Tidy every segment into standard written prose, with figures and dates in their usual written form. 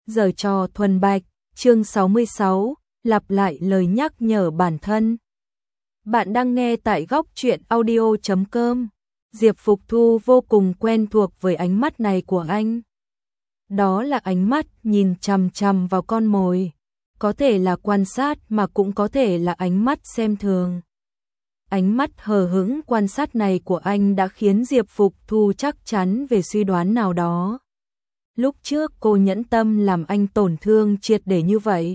Giở trò thuần bạch, chương 66, lặp lại lời nhắc nhở bản thân. Bạn đang nghe tại góc truyện audio.com. Diệp Phục Thu vô cùng quen thuộc với ánh mắt này của anh. Đó là ánh mắt nhìn chằm chằm vào con mồi. Có thể là quan sát mà cũng có thể là ánh mắt xem thường. Ánh mắt hờ hững quan sát này của anh đã khiến Diệp Phục Thu chắc chắn về suy đoán nào đó. Lúc trước cô nhẫn tâm làm anh tổn thương triệt để như vậy.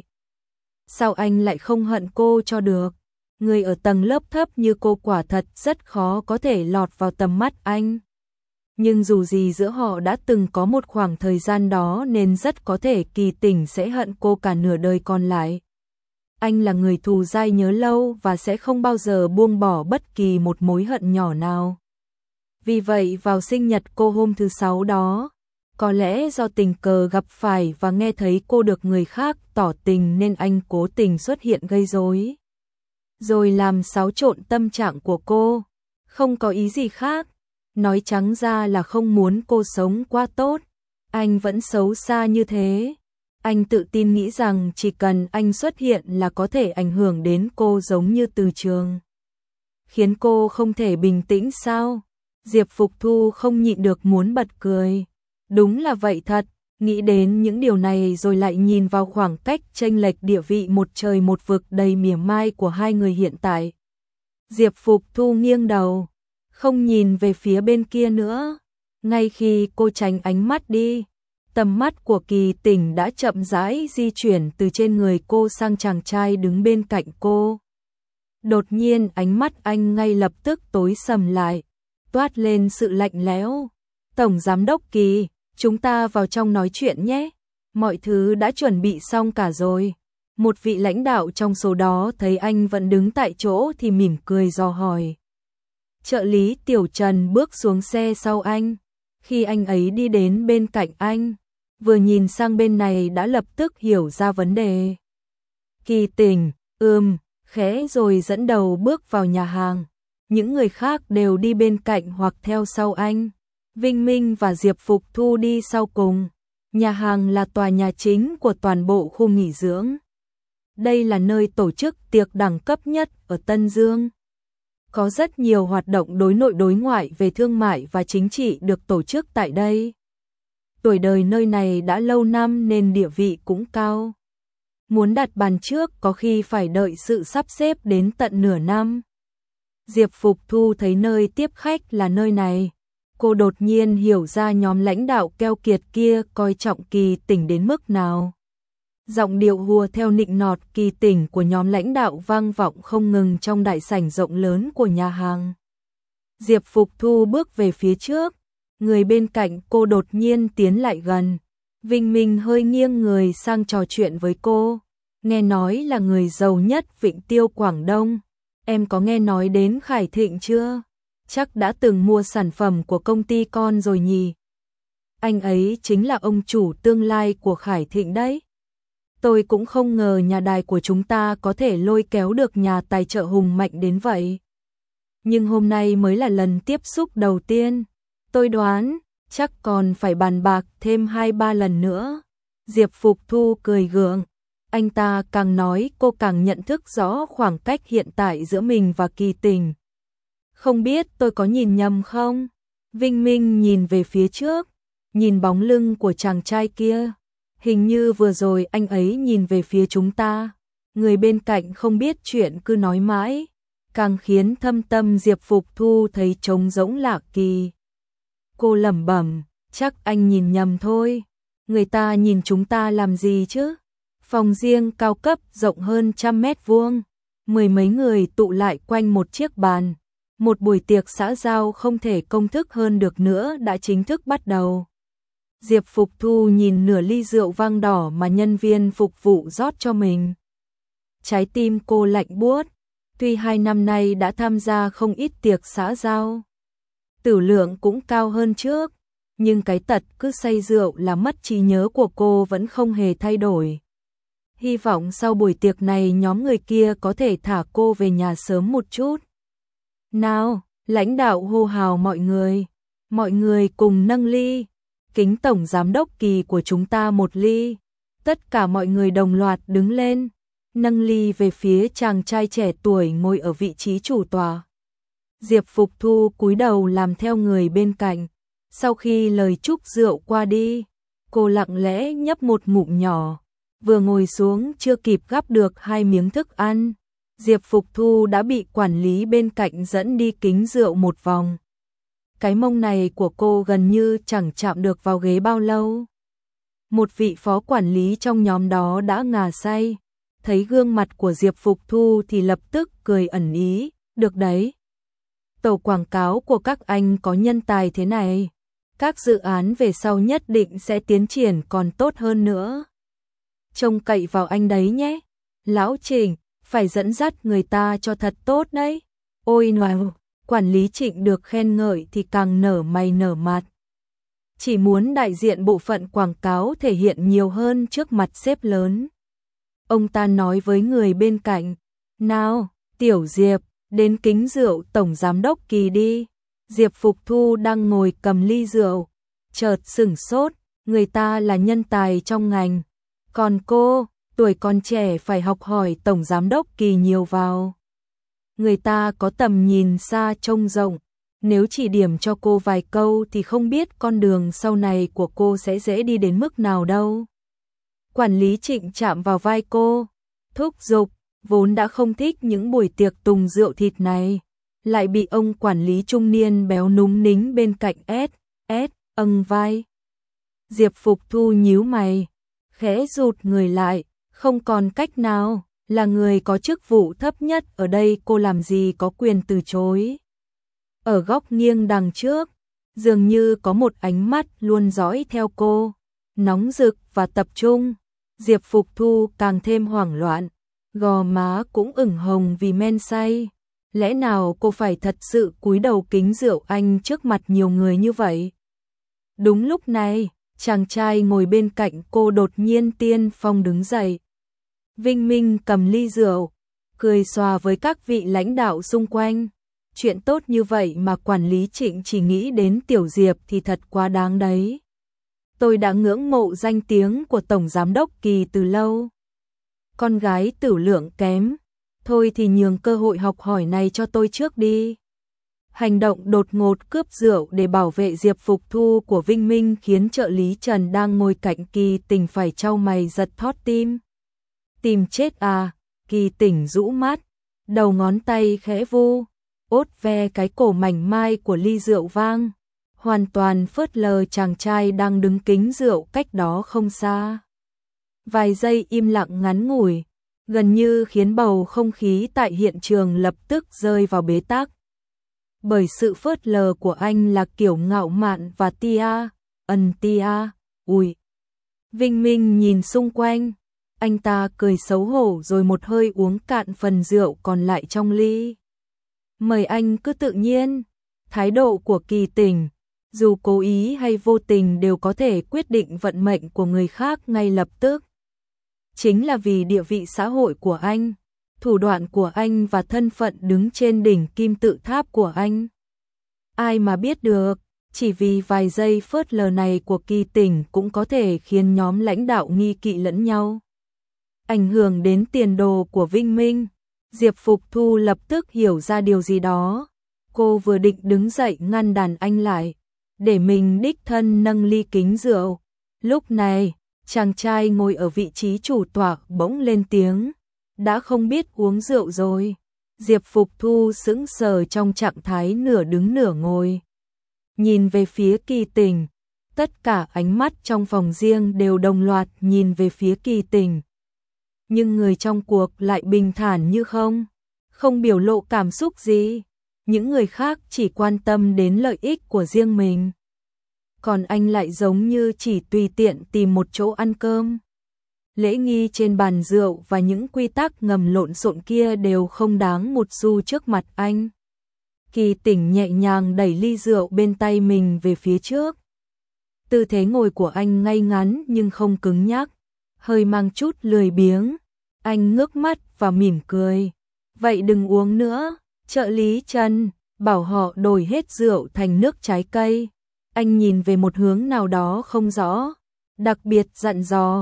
Sao anh lại không hận cô cho được? Người ở tầng lớp thấp như cô quả thật rất khó có thể lọt vào tầm mắt anh. Nhưng dù gì giữa họ đã từng có một khoảng thời gian đó nên rất có thể Kỳ Tỉnh sẽ hận cô cả nửa đời còn lại. Anh là người thù dai nhớ lâu và sẽ không bao giờ buông bỏ bất kỳ một mối hận nhỏ nào. Vì vậy vào sinh nhật cô hôm thứ 6 đó, có lẽ do tình cờ gặp phải và nghe thấy cô được người khác tỏ tình nên anh cố tình xuất hiện gây rối. Rồi làm xáo trộn tâm trạng của cô, không có ý gì khác. Nói trắng ra là không muốn cô sống quá tốt. Anh vẫn xấu xa như thế. Anh tự tin nghĩ rằng chỉ cần anh xuất hiện là có thể ảnh hưởng đến cô giống như Từ Trường. Khiến cô không thể bình tĩnh sao? Diệp Phục Thu không nhịn được muốn bật cười. Đúng là vậy thật, nghĩ đến những điều này rồi lại nhìn vào khoảng cách chênh lệch địa vị một trời một vực đầy mỉa mai của hai người hiện tại. Diệp Phục Thu nghiêng đầu, không nhìn về phía bên kia nữa. Ngay khi cô tránh ánh mắt đi, tầm mắt của Kỳ Tỉnh đã chậm rãi di chuyển từ trên người cô sang chàng trai đứng bên cạnh cô. Đột nhiên ánh mắt anh ngay lập tức tối sầm lại, toát lên sự lạnh lẽo. Tổng Giám đốc Kỳ, chúng ta vào trong nói chuyện nhé. Mọi thứ đã chuẩn bị xong cả rồi. Một vị lãnh đạo trong số đó thấy anh vẫn đứng tại chỗ thì mỉm cười dò hỏi. Trợ lý Tiểu Trần bước xuống xe sau anh. Khi anh ấy đi đến bên cạnh anh, vừa nhìn sang bên này đã lập tức hiểu ra vấn đề. Kỳ Tỉnh, khẽ rồi dẫn đầu bước vào nhà hàng. Những người khác đều đi bên cạnh hoặc theo sau anh. Vinh Minh và Diệp Phục Thu đi sau cùng. Nhà hàng là tòa nhà chính của toàn bộ khu nghỉ dưỡng. Đây là nơi tổ chức tiệc đẳng cấp nhất ở Tân Dương. Có rất nhiều hoạt động đối nội đối ngoại về thương mại và chính trị được tổ chức tại đây. Tuổi đời nơi này đã lâu năm nên địa vị cũng cao. Muốn đặt bàn trước có khi phải đợi sự sắp xếp đến tận nửa năm. Diệp Phục Thu thấy nơi tiếp khách là nơi này. Cô đột nhiên hiểu ra nhóm lãnh đạo keo kiệt kia coi trọng Kỳ Tỉnh đến mức nào. Giọng điệu hùa theo nịnh nọt Kỳ Tỉnh của nhóm lãnh đạo vang vọng không ngừng trong đại sảnh rộng lớn của nhà hàng. Diệp Phục Thu bước về phía trước, người bên cạnh cô đột nhiên tiến lại gần. Vinh Minh hơi nghiêng người sang trò chuyện với cô. Nghe nói là người giàu nhất Vịnh Tiêu Quảng Đông. Em có nghe nói đến Khải Thịnh chưa? Chắc đã từng mua sản phẩm của công ty con rồi nhỉ? Anh ấy chính là ông chủ tương lai của Khải Thịnh đấy. Tôi cũng không ngờ nhà đài của chúng ta có thể lôi kéo được nhà tài trợ hùng mạnh đến vậy. Nhưng hôm nay mới là lần tiếp xúc đầu tiên. Tôi đoán, chắc còn phải bàn bạc thêm 2-3 lần nữa. Diệp Phục Thu cười gượng. Anh ta càng nói cô càng nhận thức rõ khoảng cách hiện tại giữa mình và Kỳ Tỉnh. Không biết tôi có nhìn nhầm không? Vinh Minh nhìn về phía trước, nhìn bóng lưng của chàng trai kia. Hình như vừa rồi anh ấy nhìn về phía chúng ta. Người bên cạnh không biết chuyện cứ nói mãi, càng khiến thâm tâm Diệp Phục Thu thấy trống rỗng lạ kỳ. Cô lẩm bẩm, chắc anh nhìn nhầm thôi. Người ta nhìn chúng ta làm gì chứ? Phòng riêng cao cấp rộng hơn 100 mét vuông. Mười mấy người tụ lại quanh một chiếc bàn. Một buổi tiệc xã giao không thể công thức hơn được nữa đã chính thức bắt đầu. Diệp Phục Thu nhìn nửa ly rượu vang đỏ mà nhân viên phục vụ rót cho mình. Trái tim cô lạnh buốt. Tuy 2 năm nay đã tham gia không ít tiệc xã giao, tử lượng cũng cao hơn trước, nhưng cái tật cứ say rượu là mất trí nhớ của cô vẫn không hề thay đổi. Hy vọng sau buổi tiệc này nhóm người kia có thể thả cô về nhà sớm một chút. Nào, lãnh đạo hô hào mọi người cùng nâng ly. Kính Tổng Giám đốc Kỳ của chúng ta một ly. Tất cả mọi người đồng loạt đứng lên, nâng ly về phía chàng trai trẻ tuổi ngồi ở vị trí chủ tọa. Diệp Phục Thu cúi đầu làm theo người bên cạnh. Sau khi lời chúc rượu qua đi, cô lặng lẽ nhấp một ngụm nhỏ. Vừa ngồi xuống chưa kịp gắp được 2 miếng thức ăn, Diệp Phục Thu đã bị quản lý bên cạnh dẫn đi kính rượu một vòng. Cái mông này của cô gần như chẳng chạm được vào ghế bao lâu. Một vị phó quản lý trong nhóm đó đã ngà say, thấy gương mặt của Diệp Phục Thu thì lập tức cười ẩn ý, được đấy. Tổ quảng cáo của các anh có nhân tài thế này, các dự án về sau nhất định sẽ tiến triển còn tốt hơn nữa. Trông cậy vào anh đấy nhé. Lão Trịnh, phải dẫn dắt người ta cho thật tốt đấy. Ôi nào, quản lý Trịnh được khen ngợi thì càng nở mày nở mặt. Chỉ muốn đại diện bộ phận quảng cáo thể hiện nhiều hơn trước mặt sếp lớn. Ông ta nói với người bên cạnh, nào, Tiểu Diệp, đến kính rượu tổng giám đốc Kỳ đi. Diệp Phục Thu đang ngồi cầm ly rượu, chợt sửng sốt, người ta là nhân tài trong ngành. Còn cô, tuổi còn trẻ phải học hỏi tổng giám đốc Kỳ nhiều vào. Người ta có tầm nhìn xa trông rộng, nếu chỉ điểm cho cô vài câu thì không biết con đường sau này của cô sẽ dễ đi đến mức nào đâu. Quản lý Trịnh chạm vào vai cô, thúc giục, vốn đã không thích những buổi tiệc tùng rượu thịt này, lại bị ông quản lý trung niên béo núm nính bên cạnh âng vai. Diệp Phục Thu nhíu mày, khẽ rụt người lại, không còn cách nào, là người có chức vụ thấp nhất ở đây cô làm gì có quyền từ chối. Ở góc nghiêng đằng trước, dường như có một ánh mắt luôn dõi theo cô, nóng rực và tập trung. Diệp Phục Thu càng thêm hoảng loạn, gò má cũng ửng hồng vì men say. Lẽ nào cô phải thật sự cúi đầu kính rượu anh trước mặt nhiều người như vậy? Đúng lúc này, chàng trai ngồi bên cạnh cô đột nhiên tiên phong đứng dậy. Vinh Minh cầm ly rượu, cười xòa với các vị lãnh đạo xung quanh. Chuyện tốt như vậy mà quản lý Trịnh chỉ nghĩ đến Tiểu Diệp thì thật quá đáng đấy. Tôi đã ngưỡng mộ danh tiếng của Tổng Giám đốc Kỳ từ lâu. Con gái tửu lượng kém, thôi thì nhường cơ hội học hỏi này cho tôi trước đi. Hành động đột ngột cướp rượu để bảo vệ Diệp Phục Thu của Vinh Minh khiến trợ lý Trần đang ngồi cạnh Kỳ Tỉnh phải chau mày giật thót tim. Tìm chết à? Kỳ Tỉnh rũ mắt, đầu ngón tay khẽ vu, ốt ve cái cổ mảnh mai của ly rượu vang, hoàn toàn phớt lờ chàng trai đang đứng kính rượu cách đó không xa. Vài giây im lặng ngắn ngủi, gần như khiến bầu không khí tại hiện trường lập tức rơi vào bế tắc. Bởi sự phớt lờ của anh là kiểu ngạo mạn và tia, ui. Vinh Minh nhìn xung quanh, anh ta cười xấu hổ rồi một hơi uống cạn phần rượu còn lại trong ly. Mời anh cứ tự nhiên, thái độ của Kỳ Tỉnh, dù cố ý hay vô tình đều có thể quyết định vận mệnh của người khác ngay lập tức. Chính là vì địa vị xã hội của anh, thủ đoạn của anh và thân phận đứng trên đỉnh kim tự tháp của anh. Ai mà biết được, chỉ vì vài giây phớt lờ này của Kỳ Tỉnh cũng có thể khiến nhóm lãnh đạo nghi kỵ lẫn nhau. Ảnh hưởng đến tiền đồ của Vinh Minh, Diệp Phục Thu lập tức hiểu ra điều gì đó. Cô vừa định đứng dậy ngăn đàn anh lại, để mình đích thân nâng ly kính rượu. Lúc này, chàng trai ngồi ở vị trí chủ tọa bỗng lên tiếng, đã không biết uống rượu rồi. Diệp Phục Thu sững sờ trong trạng thái nửa đứng nửa ngồi. Nhìn về phía Kỳ Tỉnh, tất cả ánh mắt trong phòng riêng đều đồng loạt nhìn về phía Kỳ Tỉnh. Nhưng người trong cuộc lại bình thản như không biểu lộ cảm xúc gì. Những người khác chỉ quan tâm đến lợi ích của riêng mình. Còn anh lại giống như chỉ tùy tiện tìm một chỗ ăn cơm. Lễ nghi trên bàn rượu và những quy tắc ngầm lộn xộn kia đều không đáng một xu trước mặt anh. Kỳ Tỉnh nhẹ nhàng đẩy ly rượu bên tay mình về phía trước. Tư thế ngồi của anh ngay ngắn nhưng không cứng nhắc, hơi mang chút lười biếng. Anh ngước mắt và mỉm cười. Vậy đừng uống nữa, trợ lý Trần, bảo họ đổi hết rượu thành nước trái cây. Anh nhìn về một hướng nào đó không rõ, đặc biệt dặn dò,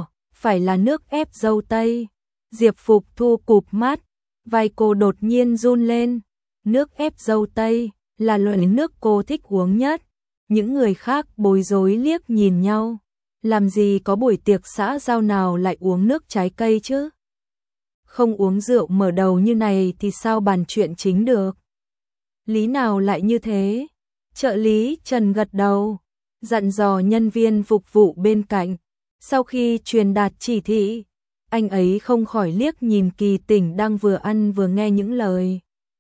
phải là nước ép dâu tây. Diệp Phục Thu cụp mắt, vai cô đột nhiên run lên. Nước ép dâu tây là loại nước cô thích uống nhất. Những người khác bối rối liếc nhìn nhau. Làm gì có buổi tiệc xã giao nào lại uống nước trái cây chứ? Không uống rượu mở đầu như này thì sao bàn chuyện chính được? Lý nào lại như thế? Trợ lý Trần gật đầu, dặn dò nhân viên phục vụ bên cạnh. Sau khi truyền đạt chỉ thị, anh ấy không khỏi liếc nhìn Kỳ Tỉnh đang vừa ăn vừa nghe những lời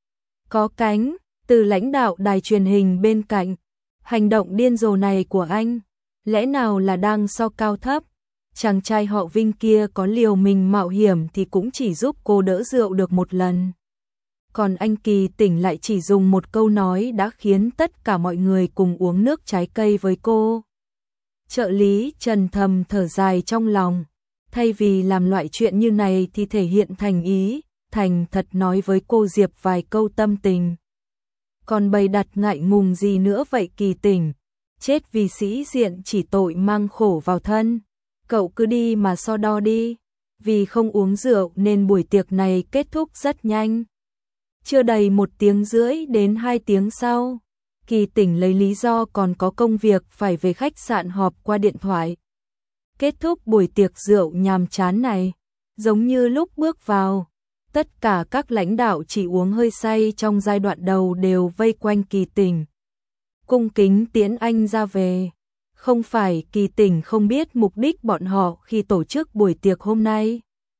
có cánh từ lãnh đạo đài truyền hình bên cạnh. Hành động điên rồ này của anh, lẽ nào là đang so cao thấp? Chàng trai họ Vinh kia có liều mình mạo hiểm thì cũng chỉ giúp cô đỡ rượu được một lần. Còn anh Kỳ Tỉnh lại chỉ dùng một câu nói đã khiến tất cả mọi người cùng uống nước trái cây với cô. Trợ lý Trần thầm thở dài trong lòng. Thay vì làm loại chuyện như này thì thể hiện thành ý, thành thật nói với cô Diệp vài câu tâm tình. Còn bày đặt ngại ngùng gì nữa vậy Kỳ Tỉnh? Chết vì sĩ diện chỉ tội mang khổ vào thân. Cậu cứ đi mà so đo đi. Vì không uống rượu nên buổi tiệc này kết thúc rất nhanh. Chưa đầy 1 tiếng rưỡi đến 2 tiếng sau, Kỳ Tỉnh lấy lý do còn có công việc phải về khách sạn họp qua điện thoại. Kết thúc buổi tiệc rượu nhàm chán này, giống như lúc bước vào, tất cả các lãnh đạo chỉ uống hơi say trong giai đoạn đầu đều vây quanh Kỳ Tỉnh, cung kính tiễn anh ra về. Không phải Kỳ Tỉnh không biết mục đích bọn họ khi tổ chức buổi tiệc hôm nay.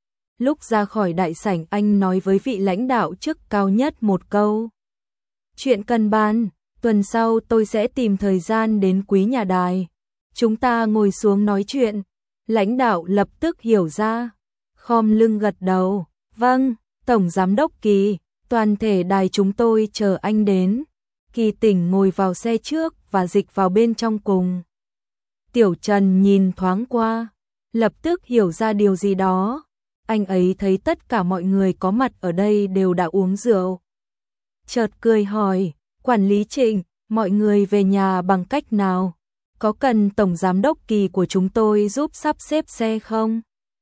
Lúc ra khỏi đại sảnh anh nói với vị lãnh đạo chức cao nhất một câu. Chuyện cần bàn, tuần sau tôi sẽ tìm thời gian đến Quý Nhà Đài. Chúng ta ngồi xuống nói chuyện. Lãnh đạo lập tức hiểu ra, khom lưng gật đầu. Vâng, Tổng Giám đốc Kỳ, toàn thể đài chúng tôi chờ anh đến. Kỳ Tỉnh ngồi vào xe trước và dịch vào bên trong cùng. Tiểu Trần nhìn thoáng qua, lập tức hiểu ra điều gì đó. Anh ấy thấy tất cả mọi người có mặt ở đây đều đã uống rượu. Chợt cười hỏi, quản lý Trịnh, mọi người về nhà bằng cách nào? Có cần Tổng Giám đốc Kỳ của chúng tôi giúp sắp xếp xe không?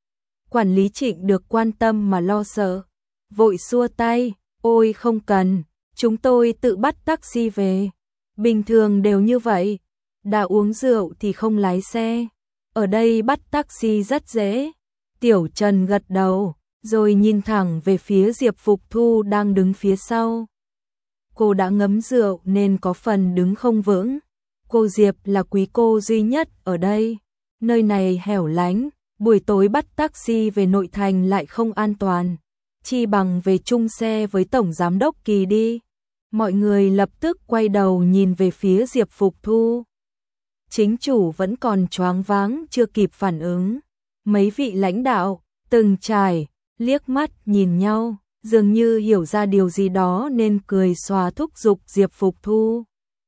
Quản lý Trịnh được quan tâm mà lo sợ, vội xua tay, ôi không cần, chúng tôi tự bắt taxi về. Bình thường đều như vậy, đã uống rượu thì không lái xe. Ở đây bắt taxi rất dễ. Tiểu Trần gật đầu, rồi nhìn thẳng về phía Diệp Phục Thu đang đứng phía sau. Cô đã ngấm rượu nên có phần đứng không vững. Cô Diệp là quý cô duy nhất ở đây. Nơi này hẻo lánh, buổi tối bắt taxi về nội thành lại không an toàn. Chi bằng về chung xe với Tổng Giám đốc Kỳ đi. Mọi người lập tức quay đầu nhìn về phía Diệp Phục Thu. Chính chủ vẫn còn choáng váng chưa kịp phản ứng. Mấy vị lãnh đạo, từng trải, liếc mắt nhìn nhau, dường như hiểu ra điều gì đó nên cười xòa thúc giục Diệp Phục Thu.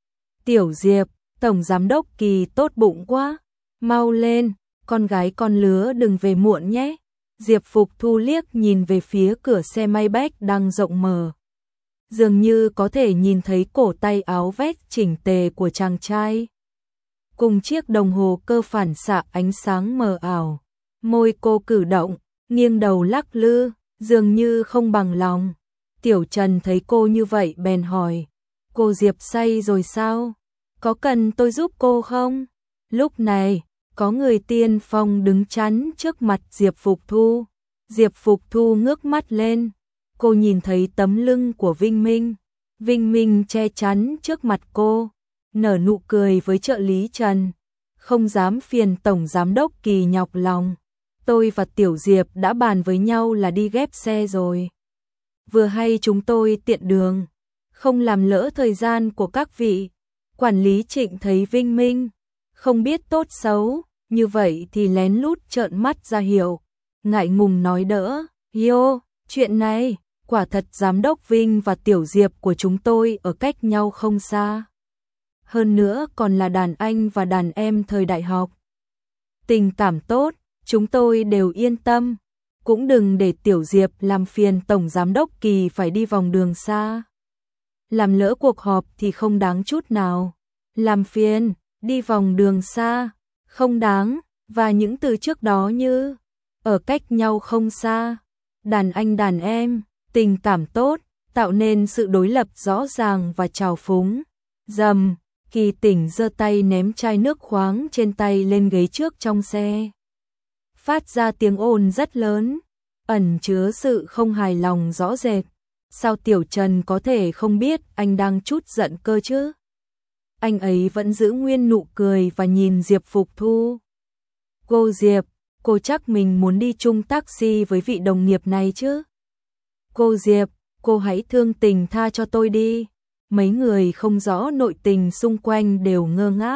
Tiểu Diệp, Tổng Giám đốc Kỳ tốt bụng quá, mau lên, con gái con lứa đừng về muộn nhé. Diệp Phục Thu liếc nhìn về phía cửa xe Maybach đang rộng mở. Dường như có thể nhìn thấy cổ tay áo vest chỉnh tề của chàng trai. Cùng chiếc đồng hồ cơ phản xạ ánh sáng mờ ảo. Môi cô cử động, nghiêng đầu lắc lư, dường như không bằng lòng. Tiểu Trần thấy cô như vậy bèn hỏi, cô Diệp say rồi sao? Có cần tôi giúp cô không? Lúc này, có người tiên phong đứng chắn trước mặt Diệp Phục Thu. Diệp Phục Thu ngước mắt lên, cô nhìn thấy tấm lưng của Vinh Minh. Vinh Minh che chắn trước mặt cô, nở nụ cười với trợ lý Trần. Không dám phiền Tổng Giám đốc Kỳ nhọc lòng. Tôi và Tiểu Diệp đã bàn với nhau là đi ghép xe rồi. Vừa hay chúng tôi tiện đường, không làm lỡ thời gian của các vị. Quản lý Trịnh thấy Vinh Minh không biết tốt xấu, như vậy thì lén lút trợn mắt ra hiệu, ngại ngùng nói đỡ. Yo, chuyện này, quả thật Giám đốc Vinh và Tiểu Diệp của chúng tôi ở cách nhau không xa. Hơn nữa còn là đàn anh và đàn em thời đại học. Tình cảm tốt, chúng tôi đều yên tâm. Cũng đừng để Tiểu Diệp làm phiền Tổng Giám đốc Kỳ phải đi vòng đường xa. Làm lỡ cuộc họp thì không đáng chút nào. Làm phiền, đi vòng đường xa, không đáng. Và những từ trước đó như ở cách nhau không xa. Đàn anh đàn em, tình cảm tốt, tạo nên sự đối lập rõ ràng và trào phúng. Rầm, Kỳ Tỉnh giơ tay ném chai nước khoáng trên tay lên ghế trước trong xe. Phát ra tiếng ồn rất lớn, ẩn chứa sự không hài lòng rõ rệt. Sao Tiểu Trần có thể không biết anh đang chút giận cơ chứ? Anh ấy vẫn giữ nguyên nụ cười và nhìn Diệp Phục Thu. Cô Diệp, cô chắc mình muốn đi chung taxi với vị đồng nghiệp này chứ? Cô Diệp, cô hãy thương tình tha cho tôi đi. Mấy người không rõ nội tình xung quanh đều ngơ ngác.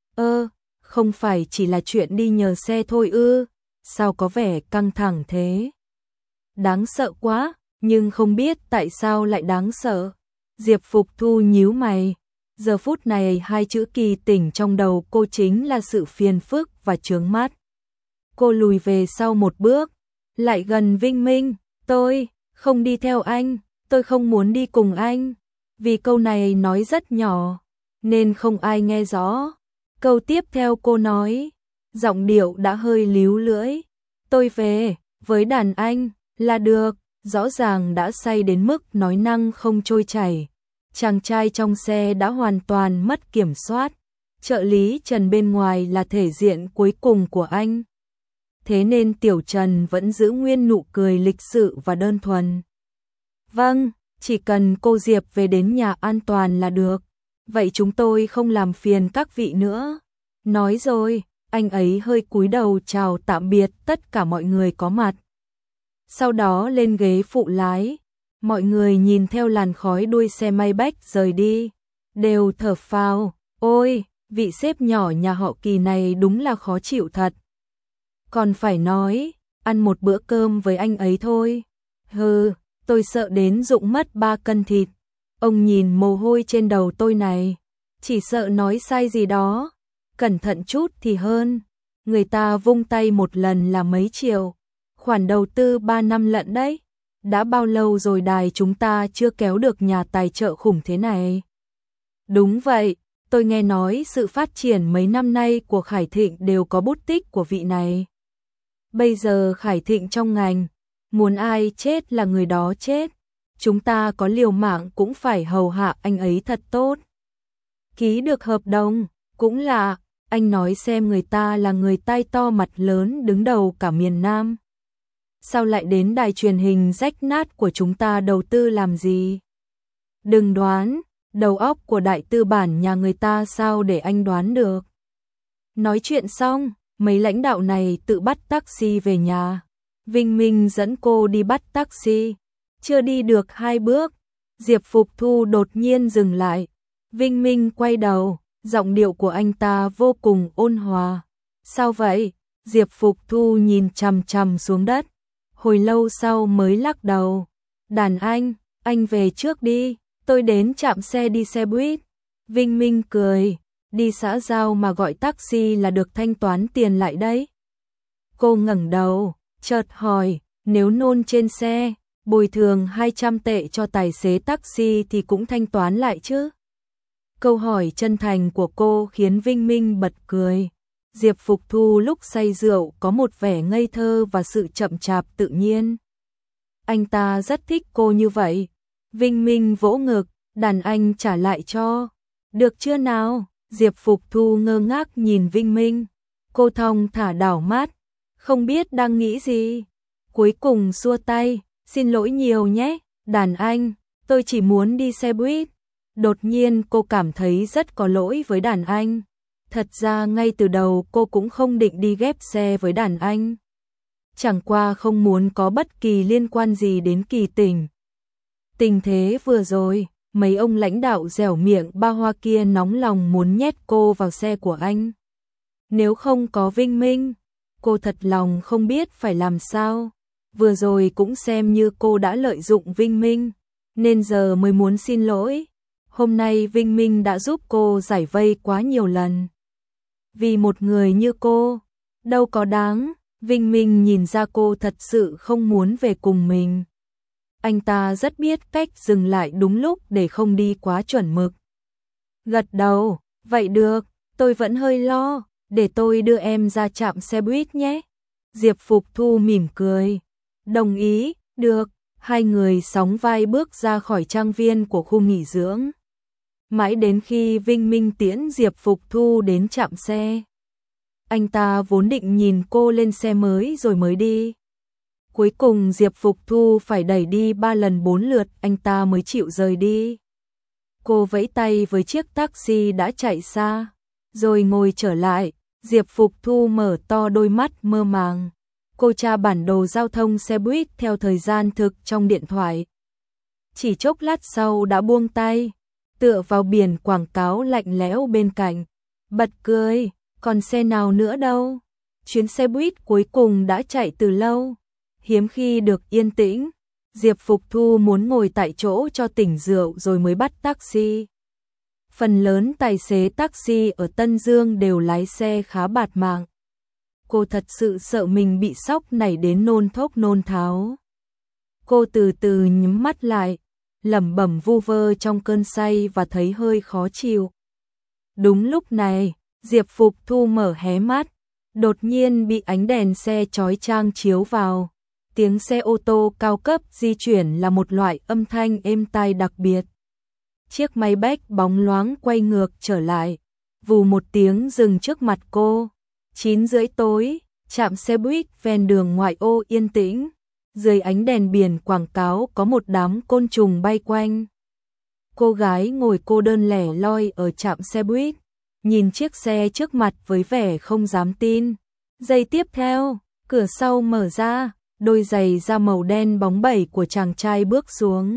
Không phải chỉ là chuyện đi nhờ xe thôi ư? Sao có vẻ căng thẳng thế? Đáng sợ quá, nhưng không biết tại sao lại đáng sợ. Diệp Phục Thu nhíu mày. Giờ phút này hai chữ Kỳ Tỉnh trong đầu cô chính là sự phiền phức và chướng mắt. Cô lùi về sau một bước, lại gần Vinh Minh. Tôi không đi theo anh, tôi không muốn đi cùng anh. Vì câu này nói rất nhỏ, nên không ai nghe rõ. Câu tiếp theo cô nói, giọng điệu đã hơi líu lưỡi. Tôi về, với đàn anh, là được. Rõ ràng đã say đến mức nói năng không trôi chảy. Chàng trai trong xe đã hoàn toàn mất kiểm soát. Trợ lý Trần bên ngoài là thể diện cuối cùng của anh. Thế nên Tiểu Trần vẫn giữ nguyên nụ cười lịch sự và đơn thuần. Vâng, chỉ cần cô Diệp về đến nhà an toàn là được. Vậy chúng tôi không làm phiền các vị nữa. Nói rồi, anh ấy hơi cúi đầu chào tạm biệt tất cả mọi người có mặt. Sau đó lên ghế phụ lái, mọi người nhìn theo làn khói đuôi xe Maybach rời đi, đều thở phào. Ôi, vị sếp nhỏ nhà họ Kỳ này đúng là khó chịu thật. Còn phải nói, ăn một bữa cơm với anh ấy thôi. Hừ, tôi sợ đến rụng mất 3 cân thịt. Ông nhìn mồ hôi trên đầu tôi này, chỉ sợ nói sai gì đó. Cẩn thận chút thì hơn. Người ta vung tay một lần là mấy triệu. Khoản đầu tư 3 năm lận đấy. Đã bao lâu rồi đài chúng ta chưa kéo được nhà tài trợ khủng thế này? Đúng vậy, tôi nghe nói sự phát triển mấy năm nay của Khải Thịnh đều có bút tích của vị này. Bây giờ Khải Thịnh trong ngành, muốn ai chết là người đó chết. Chúng ta có liều mạng cũng phải hầu hạ anh ấy thật tốt. Ký được hợp đồng, cũng là, anh nói xem người ta là người tai to mặt lớn đứng đầu cả miền Nam. Sao lại đến đài truyền hình rách nát của chúng ta đầu tư làm gì? Đừng đoán, đầu óc của đại tư bản nhà người ta sao để anh đoán được. Nói chuyện xong, mấy lãnh đạo này tự bắt taxi về nhà. Vinh Minh dẫn cô đi bắt taxi. Chưa đi được 2 bước, Diệp Phục Thu đột nhiên dừng lại. Vinh Minh quay đầu, giọng điệu của anh ta vô cùng ôn hòa. Sao vậy? Diệp Phục Thu nhìn chằm chằm xuống đất. Hồi lâu sau mới lắc đầu. Đàn anh về trước đi, tôi đến trạm xe đi xe buýt. Vinh Minh cười, đi xã giao mà gọi taxi là được thanh toán tiền lại đấy. Cô ngẩng đầu, chợt hỏi, nếu nôn trên xe, bồi thường 200 tệ cho tài xế taxi thì cũng thanh toán lại chứ? Câu hỏi chân thành của cô khiến Vinh Minh bật cười. Diệp Phục Thu lúc say rượu có một vẻ ngây thơ và sự chậm chạp tự nhiên. Anh ta rất thích cô như vậy. Vinh Minh vỗ ngực, đàn anh trả lại cho. Được chưa nào? Diệp Phục Thu ngơ ngác nhìn Vinh Minh. Cô thong thả đảo mắt, không biết đang nghĩ gì. Cuối cùng xua tay, xin lỗi nhiều nhé, đàn anh, tôi chỉ muốn đi xe buýt. Đột nhiên cô cảm thấy rất có lỗi với đàn anh. Thật ra ngay từ đầu cô cũng không định đi ghép xe với đàn anh. Chẳng qua không muốn có bất kỳ liên quan gì đến Kỳ Tỉnh. Tình thế vừa rồi, mấy ông lãnh đạo dẻo miệng ba hoa kia nóng lòng muốn nhét cô vào xe của anh. Nếu không có Vinh Minh, cô thật lòng không biết phải làm sao. Vừa rồi cũng xem như cô đã lợi dụng Vinh Minh, nên giờ mới muốn xin lỗi. Hôm nay Vinh Minh đã giúp cô giải vây quá nhiều lần. Vì một người như cô, đâu có đáng. Vinh Minh nhìn ra cô thật sự không muốn về cùng mình. Anh ta rất biết cách dừng lại đúng lúc để không đi quá chuẩn mực. Gật đầu, vậy được, tôi vẫn hơi lo, để tôi đưa em ra trạm xe buýt nhé. Diệp Phục Thu mỉm cười. Đồng ý, được. Hai người sóng vai bước ra khỏi trang viên của khu nghỉ dưỡng. Mãi đến khi Vinh Minh tiễn Diệp Phục Thu đến trạm xe. Anh ta vốn định nhìn cô lên xe mới rồi mới đi. Cuối cùng Diệp Phục Thu phải đẩy đi 3 lần 4 lượt anh ta mới chịu rời đi. Cô vẫy tay với chiếc taxi đã chạy xa, rồi ngồi trở lại. Diệp Phục Thu mở to đôi mắt mơ màng. Cô tra bản đồ giao thông xe buýt theo thời gian thực trong điện thoại. Chỉ chốc lát sau đã buông tay, tựa vào biển quảng cáo lạnh lẽo bên cạnh. Bật cười, còn xe nào nữa đâu. Chuyến xe buýt cuối cùng đã chạy từ lâu. Hiếm khi được yên tĩnh, Diệp Phục Thu muốn ngồi tại chỗ cho tỉnh rượu rồi mới bắt taxi. Phần lớn tài xế taxi ở Tân Dương đều lái xe khá bạt mạng. Cô thật sự sợ mình bị sốc nảy đến nôn thốc nôn tháo. Cô từ từ nhắm mắt lại, lẩm bẩm vu vơ trong cơn say và thấy hơi khó chịu. Đúng lúc này, Diệp Phục Thu mở hé mắt, đột nhiên bị ánh đèn xe chói chang chiếu vào. Tiếng xe ô tô cao cấp di chuyển là một loại âm thanh êm tai đặc biệt. Chiếc máy bách bóng loáng quay ngược trở lại, vù một tiếng dừng trước mặt cô. 9:30 tối, trạm xe buýt ven đường ngoại ô yên tĩnh. Dưới ánh đèn biển quảng cáo có một đám côn trùng bay quanh. Cô gái ngồi cô đơn lẻ loi ở trạm xe buýt, nhìn chiếc xe trước mặt với vẻ không dám tin. Giây tiếp theo, cửa sau mở ra, đôi giày da màu đen bóng bẩy của chàng trai bước xuống.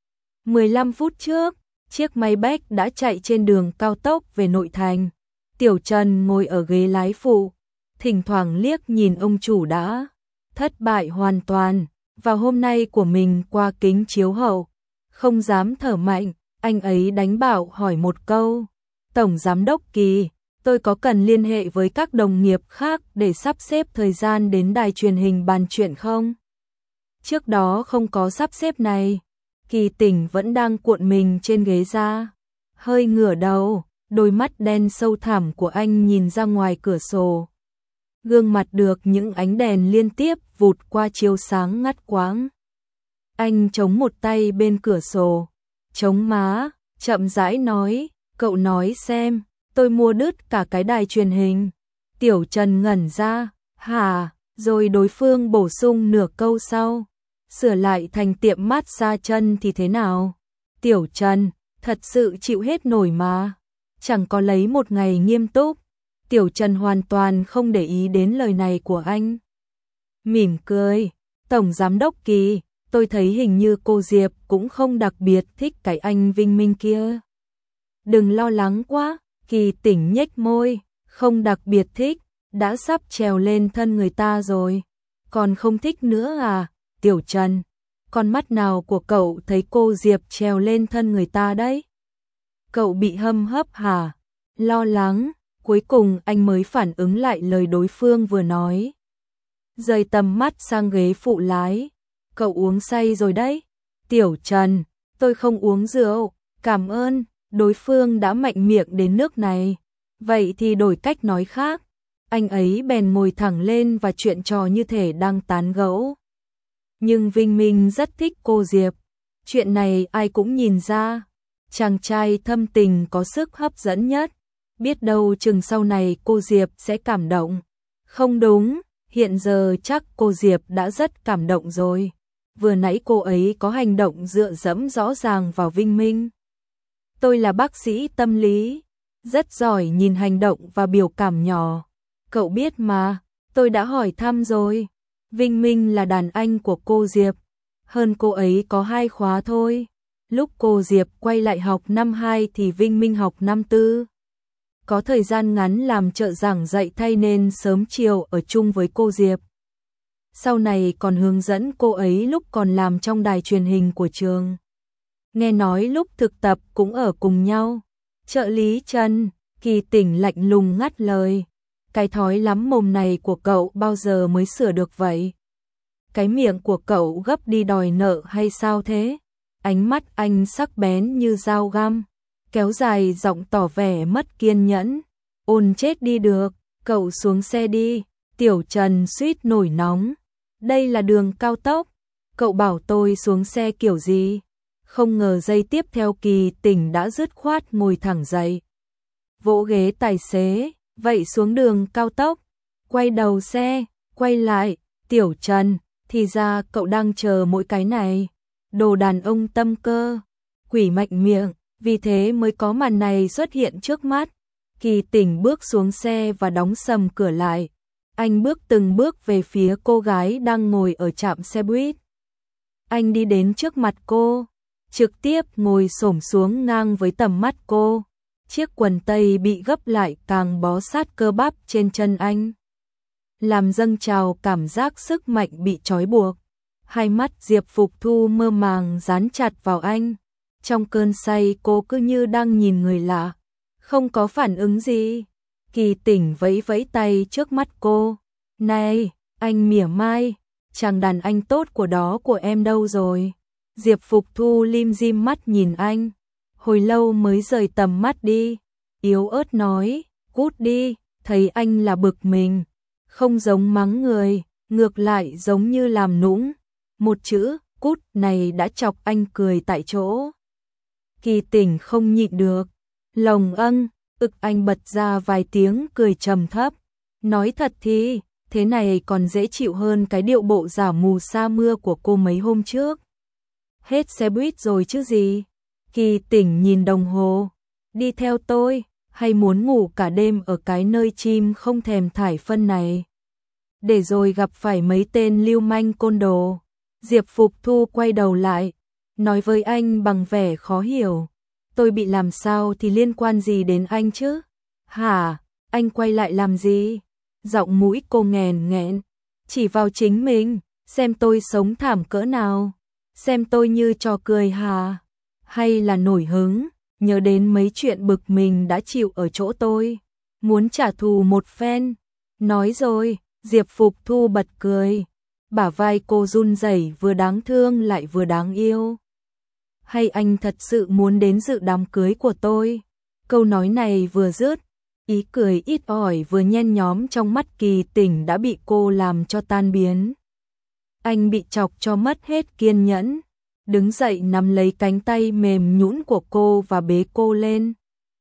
15 phút trước, chiếc máy bách đã chạy trên đường cao tốc về nội thành. Tiểu Trần ngồi ở ghế lái phụ, thỉnh thoảng liếc nhìn ông chủ đã thất bại hoàn toàn vào hôm nay của mình qua kính chiếu hậu. Không dám thở mạnh, anh ấy đánh bảo hỏi một câu. Tổng Giám đốc Kỳ, tôi có cần liên hệ với các đồng nghiệp khác để sắp xếp thời gian đến đài truyền hình bàn chuyện không? Trước đó không có sắp xếp này. Kỳ Tỉnh vẫn đang cuộn mình trên ghế ra, hơi ngửa đầu, đôi mắt đen sâu thẳm của anh nhìn ra ngoài cửa sổ. Gương mặt được những ánh đèn liên tiếp vụt qua chiếu sáng ngắt quãng. Anh chống một tay bên cửa sổ, chống má, chậm rãi nói, cậu nói xem, tôi mua đứt cả cái đài truyền hình. Tiểu Trần ngẩn ra, hả, rồi đối phương bổ sung nửa câu sau. Sửa lại thành tiệm massage chân thì thế nào? Tiểu Trần, thật sự chịu hết nổi mà. Chẳng có lấy một ngày nghiêm túc. Tiểu Trần hoàn toàn không để ý đến lời này của anh. Mỉm cười, Tổng Giám đốc Kỳ, tôi thấy hình như cô Diệp cũng không đặc biệt thích cái anh Vinh Minh kia. Đừng lo lắng quá, Kỳ Tỉnh nhếch môi, không đặc biệt thích, đã sắp trèo lên thân người ta rồi. Còn không thích nữa à? Tiểu Trần, con mắt nào của cậu thấy cô Diệp trèo lên thân người ta đấy? Cậu bị hâm hấp hả? Lo lắng, cuối cùng anh mới phản ứng lại lời đối phương vừa nói. Rời tầm mắt sang ghế phụ lái. Cậu uống say rồi đấy. Tiểu Trần, tôi không uống rượu, cảm ơn. Đối phương đã mạnh miệng đến nước này. Vậy thì đổi cách nói khác. Anh ấy bèn ngồi thẳng lên và chuyện trò như thể đang tán gẫu. Nhưng Vinh Minh rất thích cô Diệp. Chuyện này ai cũng nhìn ra. Chàng trai thâm tình có sức hấp dẫn nhất. Biết đâu chừng sau này cô Diệp sẽ cảm động. Không đúng, hiện giờ chắc cô Diệp đã rất cảm động rồi. Vừa nãy cô ấy có hành động dựa dẫm rõ ràng vào Vinh Minh. Tôi là bác sĩ tâm lý, rất giỏi nhìn hành động và biểu cảm nhỏ. Cậu biết mà, tôi đã hỏi thăm rồi. Vinh Minh là đàn anh của cô Diệp, hơn cô ấy có 2 khóa thôi. Lúc cô Diệp quay lại học năm 2 thì Vinh Minh học năm 4. Có thời gian ngắn làm trợ giảng dạy thay nên sớm chiều ở chung với cô Diệp. Sau này còn hướng dẫn cô ấy lúc còn làm trong đài truyền hình của trường. Nghe nói lúc thực tập cũng ở cùng nhau. Trợ lý Trần, Kỳ Tỉnh lạnh lùng ngắt lời. Cái thói lắm mồm này của cậu bao giờ mới sửa được vậy? Cái miệng của cậu gấp đi đòi nợ hay sao thế? Ánh mắt anh sắc bén như dao găm, kéo dài giọng tỏ vẻ mất kiên nhẫn. Ôn chết đi được, cậu xuống xe đi, Tiểu Trần suýt nổi nóng. Đây là đường cao tốc. Cậu bảo tôi xuống xe kiểu gì? Không ngờ giây tiếp theo Kỳ Tỉnh đã dứt khoát ngồi thẳng dậy. Vỗ ghế tài xế, vậy xuống đường cao tốc. Quay đầu xe, quay lại, Tiểu Trần, thì ra cậu đang chờ mỗi cái này. Đồ đàn ông tâm cơ, quỷ mạnh miệng, vì thế mới có màn này xuất hiện trước mắt. Kỳ Tỉnh bước xuống xe và đóng sầm cửa lại. Anh bước từng bước về phía cô gái đang ngồi ở trạm xe buýt. Anh đi đến trước mặt cô, trực tiếp ngồi xổm xuống ngang với tầm mắt cô. Chiếc quần tây bị gấp lại càng bó sát cơ bắp trên chân anh, làm dâng trào cảm giác sức mạnh bị trói buộc. Hai mắt Diệp Phục Thu mơ màng dán chặt vào anh. Trong cơn say cô cứ như đang nhìn người lạ, không có phản ứng gì. Kỳ Tỉnh vẫy vẫy tay trước mắt cô. Này, anh mỉa mai, chàng đàn anh tốt của đó của em đâu rồi? Diệp Phục Thu lim dim mắt nhìn anh, hồi lâu mới rời tầm mắt đi. Yếu ớt nói, cút đi, thấy anh là bực mình. Không giống mắng người, ngược lại giống như làm nũng. Một chữ, cút này đã chọc anh cười tại chỗ. Kỳ Tỉnh không nhịn được. Lồng ực anh bật ra vài tiếng cười trầm thấp. Nói thật thì, thế này còn dễ chịu hơn cái điệu bộ giả mù sa mưa của cô mấy hôm trước. Hết xe buýt rồi chứ gì? Kỳ Tỉnh nhìn đồng hồ. Đi theo tôi, hay muốn ngủ cả đêm ở cái nơi chim không thèm thải phân này? Để rồi gặp phải mấy tên lưu manh côn đồ. Diệp Phục Thu quay đầu lại, nói với anh bằng vẻ khó hiểu. Tôi bị làm sao thì liên quan gì đến anh chứ? Hả? Anh quay lại làm gì? Giọng mũi cô nghèn nghẹn. Chỉ vào chính mình, xem tôi sống thảm cỡ nào. Xem tôi như trò cười hả? Hay là nổi hứng, nhớ đến mấy chuyện bực mình đã chịu ở chỗ tôi. Muốn trả thù một phen. Nói rồi, Diệp Phục Thu bật cười. Bả vai cô run rẩy, vừa đáng thương lại vừa đáng yêu. Hay anh thật sự muốn đến dự đám cưới của tôi? Câu nói này vừa dứt, ý cười ít ỏi vừa nhen nhóm trong mắt Kỳ Tỉnh đã bị cô làm cho tan biến. Anh bị chọc cho mất hết kiên nhẫn, đứng dậy nắm lấy cánh tay mềm nhũn của cô và bế cô lên.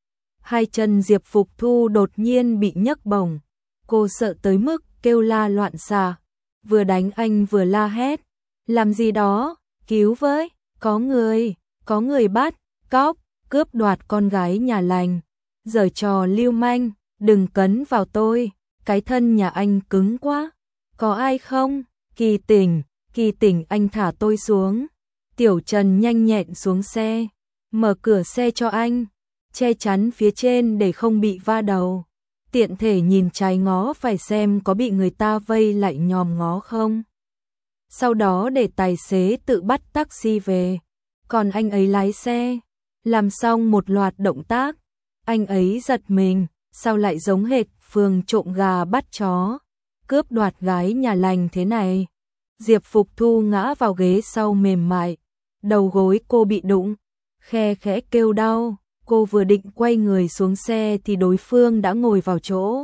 Hai chân Diệp Phục Thu đột nhiên bị nhấc bổng, cô sợ tới mức kêu la loạn xạ, vừa đánh anh vừa la hét. Làm gì đó, cứu với, có người bắt, cóc, cướp đoạt con gái nhà lành. Giở trò lưu manh, đừng cấn vào tôi, cái thân nhà anh cứng quá. Có ai không? Kỳ Tỉnh anh thả tôi xuống. Tiểu Trần nhanh nhẹn xuống xe, mở cửa xe cho anh, che chắn phía trên để không bị va đầu. Tiện thể nhìn trái ngó phải xem có bị người ta vây lại nhòm ngó không. Sau đó để tài xế tự bắt taxi về. Còn anh ấy lái xe. Làm xong một loạt động tác, anh ấy giật mình, sao lại giống hệt phường trộm gà bắt chó, cướp đoạt gái nhà lành thế này. Diệp Phục Thu ngã vào ghế sau mềm mại, đầu gối cô bị đụng, khe khẽ kêu đau. Cô vừa định quay người xuống xe thì đối phương đã ngồi vào chỗ,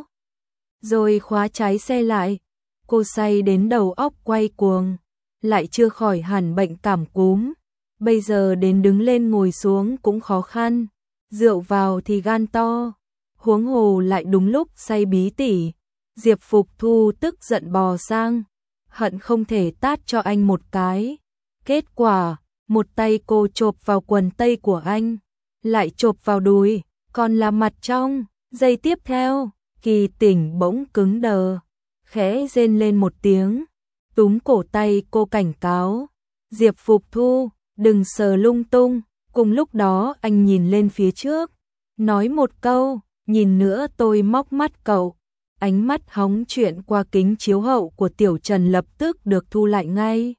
rồi khóa trái xe lại. Cô say đến đầu óc quay cuồng, lại chưa khỏi hẳn bệnh cảm cúm. Bây giờ đến đứng lên ngồi xuống cũng khó khăn, rượu vào thì gan to, huống hồ lại đúng lúc say bí tỉ. Diệp Phục Thu tức giận bò sang, hận không thể tát cho anh một cái. Kết quả, một tay cô chộp vào quần tây của anh, lại chộp vào đùi, còn là mặt trong. Giây tiếp theo, Kỳ Tỉnh bỗng cứng đờ, khẽ rên lên một tiếng, túm cổ tay cô cảnh cáo. Diệp Phục Thu, đừng sờ lung tung. Cùng lúc đó anh nhìn lên phía trước, nói một câu, nhìn nữa tôi móc mắt cậu. Ánh mắt hóng chuyện qua kính chiếu hậu của Tiểu Trần lập tức được thu lại ngay.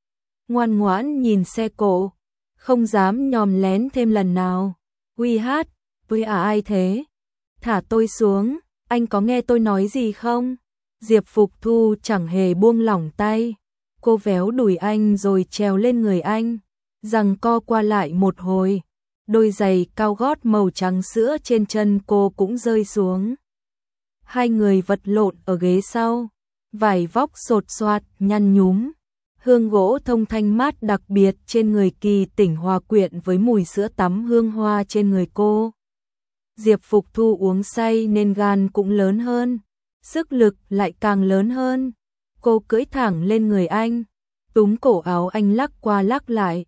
Ngoan ngoãn nhìn xe cộ, không dám nhòm lén thêm lần nào. Uy hát, với ai thế? Thả tôi xuống, anh có nghe tôi nói gì không? Diệp Phục Thu chẳng hề buông lỏng tay. Cô véo đùi anh rồi trèo lên người anh, giằng co qua lại một hồi. Đôi giày cao gót màu trắng sữa trên chân cô cũng rơi xuống. Hai người vật lộn ở ghế sau, vải vóc sột soạt, nhăn nhúm. Hương gỗ thông thanh mát đặc biệt trên người Kỳ Tỉnh hòa quyện với mùi sữa tắm hương hoa trên người cô. Diệp Phục Thu uống say nên gan cũng lớn hơn, sức lực lại càng lớn hơn. Cô cưỡi thẳng lên người anh, túm cổ áo anh lắc qua lắc lại.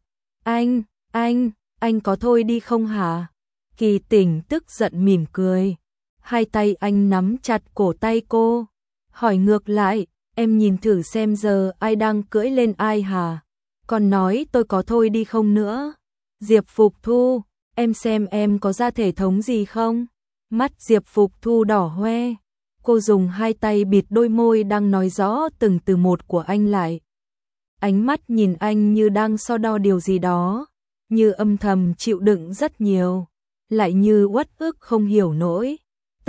Anh có thôi đi không hả? Kỳ Tỉnh tức giận mỉm cười. Hai tay anh nắm chặt cổ tay cô, hỏi ngược lại, em nhìn thử xem giờ ai đang cưỡi lên ai hả? Còn nói tôi có thôi đi không nữa. Diệp Phục Thu, em xem em có ra thể thống gì không? Mắt Diệp Phục Thu đỏ hoe. Cô dùng hai tay bịt đôi môi đang nói rõ từng từ một của anh lại. Ánh mắt nhìn anh như đang so đo điều gì đó, như âm thầm chịu đựng rất nhiều, lại như uất ức không hiểu nổi.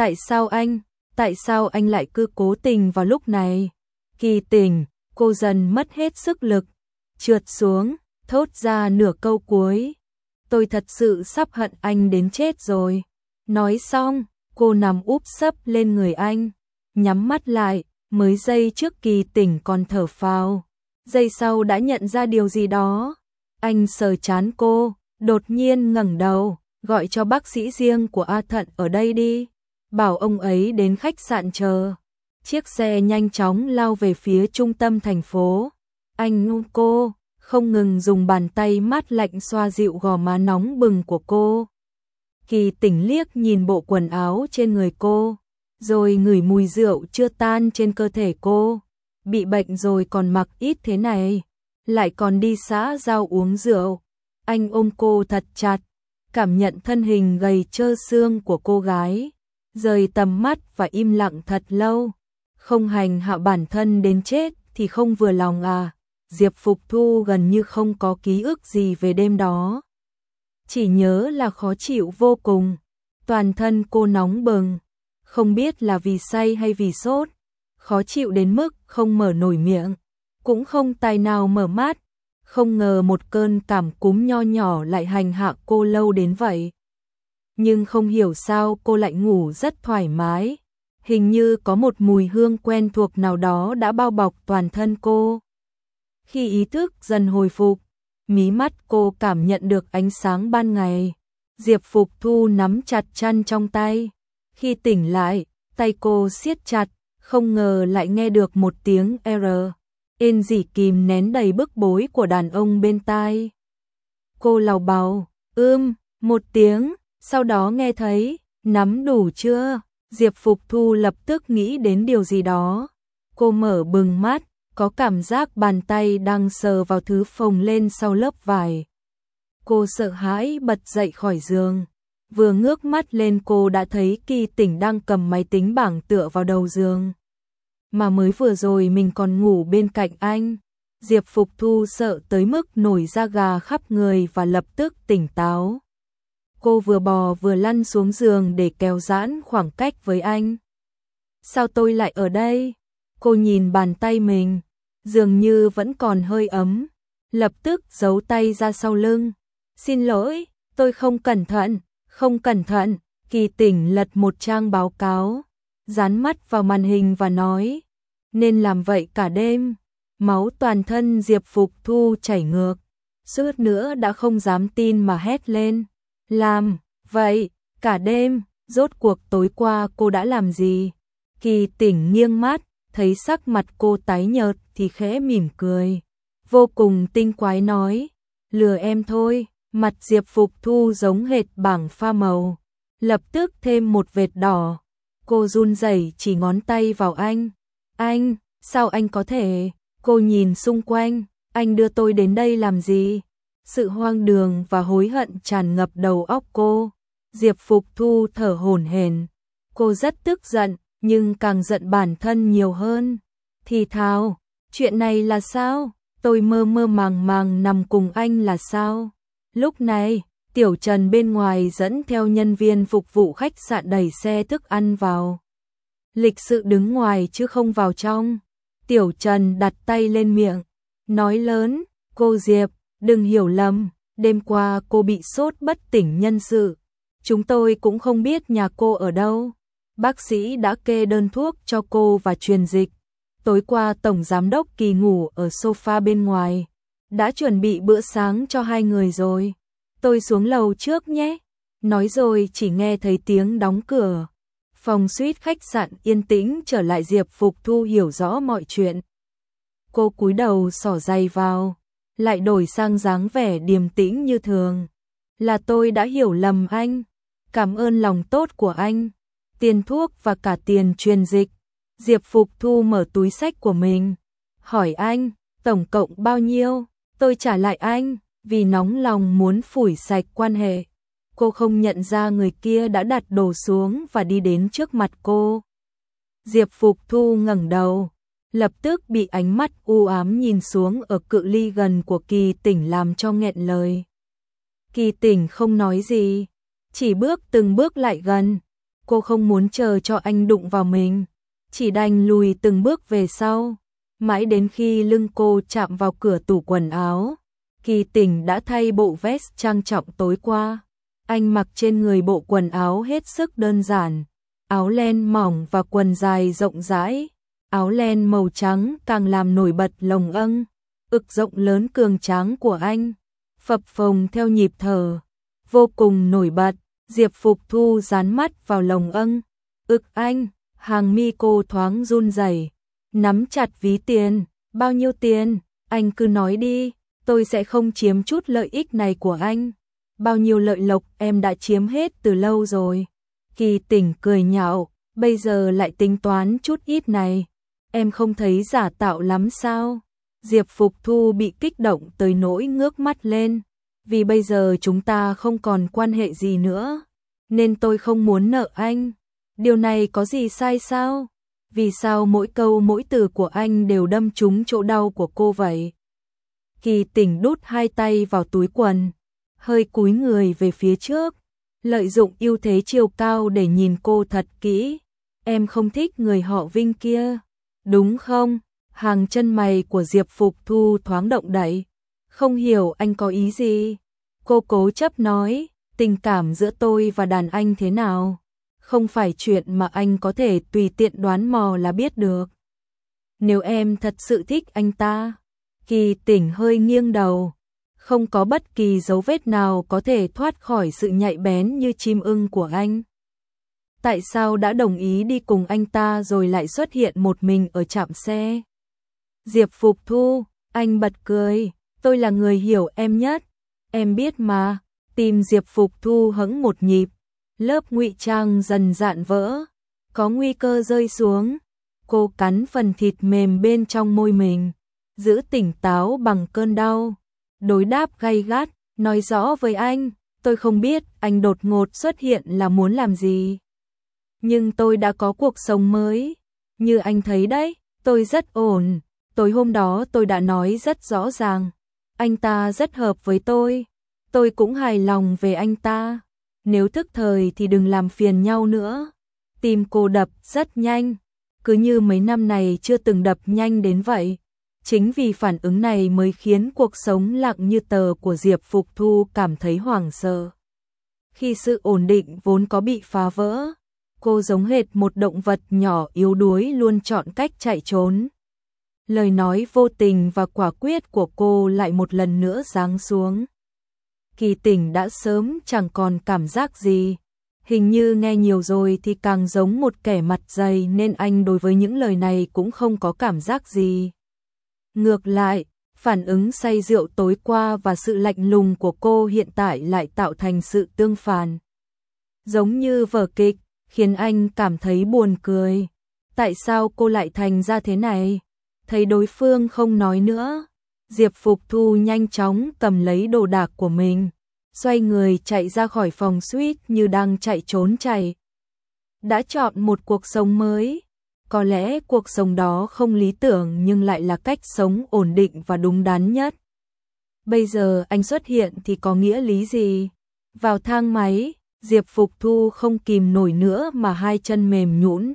Tại sao anh lại cứ cố tình vào lúc này? Kỳ Tỉnh, cô dần mất hết sức lực, trượt xuống, thốt ra nửa câu cuối. Tôi thật sự sắp hận anh đến chết rồi. Nói xong, cô nằm úp sấp lên người anh, nhắm mắt lại, mới giây trước Kỳ Tỉnh còn thở phào, giây sau đã nhận ra điều gì đó. Anh sờ trán cô, đột nhiên ngẩng đầu, gọi cho bác sĩ riêng của A Thận ở đây đi, bảo ông ấy đến khách sạn chờ. Chiếc xe nhanh chóng lao về phía trung tâm thành phố. Anh ôm cô, không ngừng dùng bàn tay mát lạnh xoa dịu gò má nóng bừng của cô. Kỳ Tỉnh liếc nhìn bộ quần áo trên người cô, rồi ngửi mùi rượu chưa tan trên cơ thể cô. Bị bệnh rồi còn mặc ít thế này, lại còn đi xã giao uống rượu. Anh ôm cô thật chặt, cảm nhận thân hình gầy trơ xương của cô gái, rời tầm mắt và im lặng thật lâu. Không hành hạ bản thân đến chết thì không vừa lòng à? Diệp Phục Thu gần như không có ký ức gì về đêm đó, chỉ nhớ là khó chịu vô cùng, toàn thân cô nóng bừng, không biết là vì say hay vì sốt, khó chịu đến mức không mở nổi miệng, cũng không tài nào mở mắt. Không ngờ một cơn cảm cúm nho nhỏ lại hành hạ cô lâu đến vậy. Nhưng không hiểu sao cô lại ngủ rất thoải mái, hình như có một mùi hương quen thuộc nào đó đã bao bọc toàn thân cô. Khi ý thức dần hồi phục, mí mắt cô cảm nhận được ánh sáng ban ngày. Diệp Phục Thu nắm chặt chăn trong tay. Khi tỉnh lại, tay cô siết chặt, không ngờ lại nghe được một tiếng ên rỉ kìm nén đầy bức bối của đàn ông bên tai. Cô lào bào, một tiếng, sau đó nghe thấy, nắm đủ chưa? Diệp Phục Thu lập tức nghĩ đến điều gì đó. Cô mở bừng mắt, có cảm giác bàn tay đang sờ vào thứ phồng lên sau lớp vải. Cô sợ hãi bật dậy khỏi giường. Vừa ngước mắt lên cô đã thấy Kỳ Tỉnh đang cầm máy tính bảng tựa vào đầu giường. Mà mới vừa rồi mình còn ngủ bên cạnh anh. Diệp Phục Thu sợ tới mức nổi da gà khắp người và lập tức tỉnh táo. Cô vừa bò vừa lăn xuống giường để kéo giãn khoảng cách với anh. Sao tôi lại ở đây? Cô nhìn bàn tay mình, dường như vẫn còn hơi ấm, lập tức giấu tay ra sau lưng. Xin lỗi, tôi không cẩn thận. Kỳ Tỉnh lật một trang báo cáo, dán mắt vào màn hình và nói, nên làm vậy cả đêm. Máu toàn thân Diệp Phục Thu chảy ngược, suýt nữa đã không dám tin mà hét lên. Làm vậy cả đêm, rốt cuộc tối qua cô đã làm gì? Kỳ Tỉnh nghiêng mắt, thấy sắc mặt cô tái nhợt thì khẽ mỉm cười, vô cùng tinh quái nói, lừa em thôi. Mặt Diệp Phục Thu giống hệt bảng pha màu, lập tức thêm một vệt đỏ. Cô run rẩy chỉ ngón tay vào anh. Anh, sao anh có thể? Cô nhìn xung quanh, anh đưa tôi đến đây làm gì? Sự hoang đường và hối hận tràn ngập đầu óc cô. Diệp Phục Thu thở hổn hển. Cô rất tức giận, nhưng càng giận bản thân nhiều hơn. Thì thào, chuyện này là sao? Tôi mơ mơ màng màng nằm cùng anh là sao? Lúc này, Tiểu Trần bên ngoài dẫn theo nhân viên phục vụ khách sạn đẩy xe thức ăn vào. Lịch sự đứng ngoài chứ không vào trong. Tiểu Trần đặt tay lên miệng, nói lớn, cô Diệp, đừng hiểu lầm, đêm qua cô bị sốt bất tỉnh nhân sự. Chúng tôi cũng không biết nhà cô ở đâu. Bác sĩ đã kê đơn thuốc cho cô và truyền dịch. tối qua Tổng Giám đốc Kỳ ngủ ở sofa bên ngoài, đã chuẩn bị bữa sáng cho hai người rồi. Tôi xuống lầu trước nhé. Nói rồi chỉ nghe thấy tiếng đóng cửa. Phòng suite khách sạn yên tĩnh trở lại. Diệp Phục Thu hiểu rõ mọi chuyện. Cô cúi đầu xỏ giày vào, lại đổi sang dáng vẻ điềm tĩnh như thường. Là tôi đã hiểu lầm anh. Cảm ơn lòng tốt của anh. Tiền thuốc và cả tiền truyền dịch. Diệp Phục Thu mở túi xách của mình, hỏi anh, tổng cộng bao nhiêu? Tôi trả lại anh, vì nóng lòng muốn phủi sạch quan hệ. Cô không nhận ra người kia đã đặt đồ xuống và đi đến trước mặt cô. Diệp Phục Thu ngẩng đầu, lập tức bị ánh mắt u ám nhìn xuống ở cự ly gần của Kỳ Tỉnh làm cho nghẹn lời. Kỳ Tỉnh không nói gì, chỉ từng bước lại gần. Cô không muốn chờ cho anh đụng vào mình, chỉ đành lùi từng bước về sau. Mãi đến khi lưng cô chạm vào cửa tủ quần áo, Kỳ Tỉnh đã thay bộ vest trang trọng tối qua. Anh mặc trên người bộ quần áo hết sức đơn giản, áo len mỏng và quần dài rộng rãi. Áo len màu trắng càng làm nổi bật lồng âng, ực rộng lớn cường tráng của anh, phập phồng theo nhịp thở, vô cùng nổi bật. Diệp Phục Thu dán mắt vào lồng âng, ực anh, hàng mi cô thoáng run rẩy, nắm chặt ví tiền. Bao nhiêu tiền? Anh cứ nói đi, tôi sẽ không chiếm chút lợi ích này của anh. Bao nhiêu lợi lộc em đã chiếm hết từ lâu rồi. Kỳ Tỉnh cười nhạo, bây giờ lại tính toán chút ít này. Em không thấy giả tạo lắm sao? Diệp Phục Thu bị kích động tới nỗi ngước mắt lên. Vì bây giờ chúng ta không còn quan hệ gì nữa, nên tôi không muốn nợ anh. Điều này có gì sai sao? Vì sao mỗi câu mỗi từ của anh đều đâm trúng chỗ đau của cô vậy? Kỳ Tỉnh đút hai tay vào túi quần, hơi cúi người về phía trước, lợi dụng ưu thế chiều cao để nhìn cô thật kỹ. Em không thích người họ Vinh kia, đúng không? Hàng chân mày của Diệp Phục Thu thoáng động đậy. Không hiểu anh có ý gì. Cô cố chấp nói, tình cảm giữa tôi và đàn anh thế nào? Không phải chuyện mà anh có thể tùy tiện đoán mò là biết được. Nếu em thật sự thích anh ta. Kỳ Tỉnh hơi nghiêng đầu, không có bất kỳ dấu vết nào có thể thoát khỏi sự nhạy bén như chim ưng của anh. Tại sao đã đồng ý đi cùng anh ta rồi lại xuất hiện một mình ở trạm xe? Diệp Phục Thu, anh bật cười, tôi là người hiểu em nhất. Em biết mà. Tim Diệp Phục Thu hững một nhịp, lớp ngụy trang dần dạn vỡ, có nguy cơ rơi xuống. Cô cắn phần thịt mềm bên trong môi mình, giữ tỉnh táo bằng cơn đau. Đối đáp gay gắt, nói rõ với anh, tôi không biết anh đột ngột xuất hiện là muốn làm gì. Nhưng tôi đã có cuộc sống mới. Như anh thấy đấy, tôi rất ổn. Tối hôm đó tôi đã nói rất rõ ràng, anh ta rất hợp với tôi. Tôi cũng hài lòng về anh ta. Nếu thức thời thì đừng làm phiền nhau nữa. Tim cô đập rất nhanh, cứ như mấy năm này chưa từng đập nhanh đến vậy. Chính vì phản ứng này mới khiến cuộc sống lặng như tờ của Diệp Phục Thu cảm thấy hoảng sợ. Khi sự ổn định vốn có bị phá vỡ, cô giống hệt một động vật nhỏ yếu đuối luôn chọn cách chạy trốn. Lời nói vô tình và quả quyết của cô lại một lần nữa giáng xuống. Kỳ Tỉnh đã sớm chẳng còn cảm giác gì. Hình như nghe nhiều rồi thì càng giống một kẻ mặt dày nên anh đối với những lời này cũng không có cảm giác gì. Ngược lại, phản ứng say rượu tối qua và sự lạnh lùng của cô hiện tại lại tạo thành sự tương phản. Giống như vở kịch, khiến anh cảm thấy buồn cười. Tại sao cô lại thành ra thế này? Thấy đối phương không nói nữa, Diệp Phục Thu nhanh chóng cầm lấy đồ đạc của mình, xoay người chạy ra khỏi phòng suite như đang chạy trốn chạy. Đã chọn một cuộc sống mới. Có lẽ cuộc sống đó không lý tưởng nhưng lại là cách sống ổn định và đúng đắn nhất. Bây giờ anh xuất hiện thì có nghĩa lý gì? Vào thang máy, Diệp Phục Thu không kìm nổi nữa mà hai chân mềm nhũn.